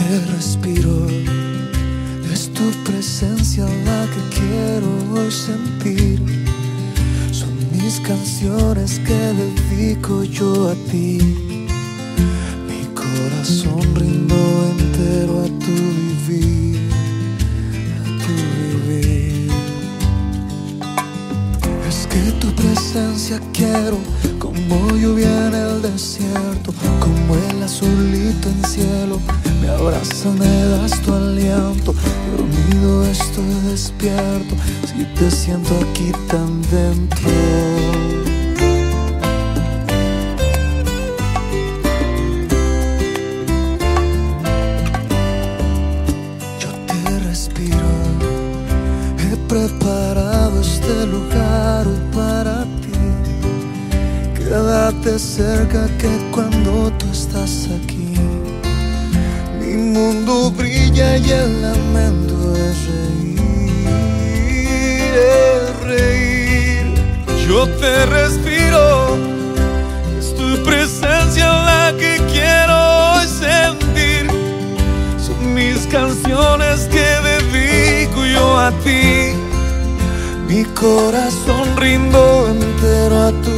te respiro, es tu presencia la que quiero hoy sentir. Son mis canciones que dedico yo a ti. Mi corazón rindo entero a tu vivir, a tu vivir. Es que tu presencia quiero, como lluvia en el desierto, como el azulito en cielo. Me abrazas, me das tu aliento. Dormido estoy despierto, si te siento aquí tan dentro. Yo te respiro, he preparado este lugar hoy para ti. Quédate cerca que cuando tú estás aquí, mi mundo brilla y el lamento es reír, es reír. Yo te respiro, es tu presencia la que quiero hoy sentir. Son mis canciones que dedico yo a ti. Mi corazón rindo entero a tu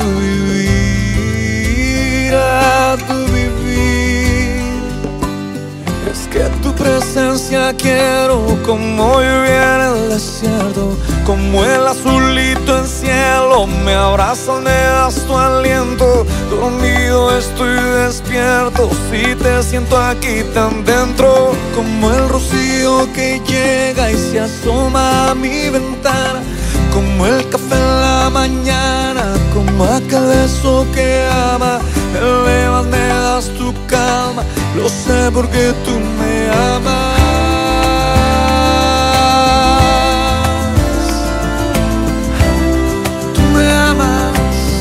vivir, a tu vivir. Es que tu presencia quiero, como lluvia en el desierto, como el azulito en cielo. Me abrazas, me das tu aliento. Dormido estoy despierto, si te siento aquí tan dentro. Como el rocío que llega y se asoma a mi ventana, como el café en la mañana, como aquel beso que ama. Me elevas, me das tu calma, lo sé porque tú me amas. Tú me amas.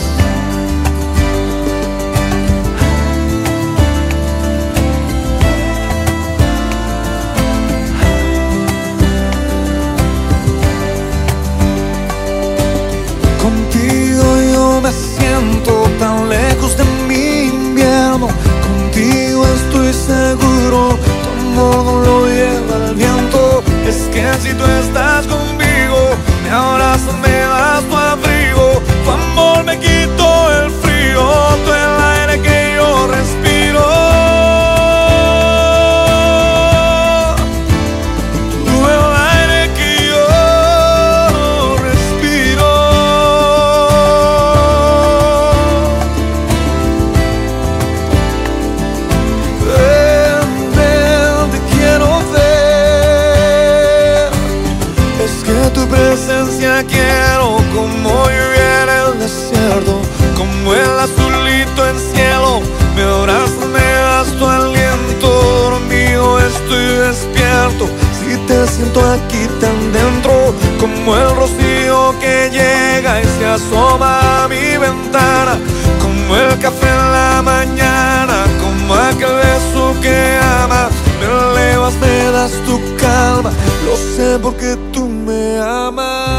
Contigo yo me siento tan lejos de mi invierno. Contigo estoy seguro, tu amor no lo lleva el viento. Es que si tú estás conmigo, me abrazas, me das tu abrigo. Tu amor me quitó el frío, tú el aire que yo respiro. Tú el aire que yo respiro. Ven, ven, te quiero ver. Es que tu presencia quiero, como lluvia en el desierto, como el azulito en cielo. Me abrazas, me das tu aliento. Dormido estoy despierto, si te siento aquí tan dentro. Como el rocío que llega y se asoma a mi ventana, como el café en la mañana, como aquel beso que ama. Me elevas, me das tu calma, lo sé porque tú me amas.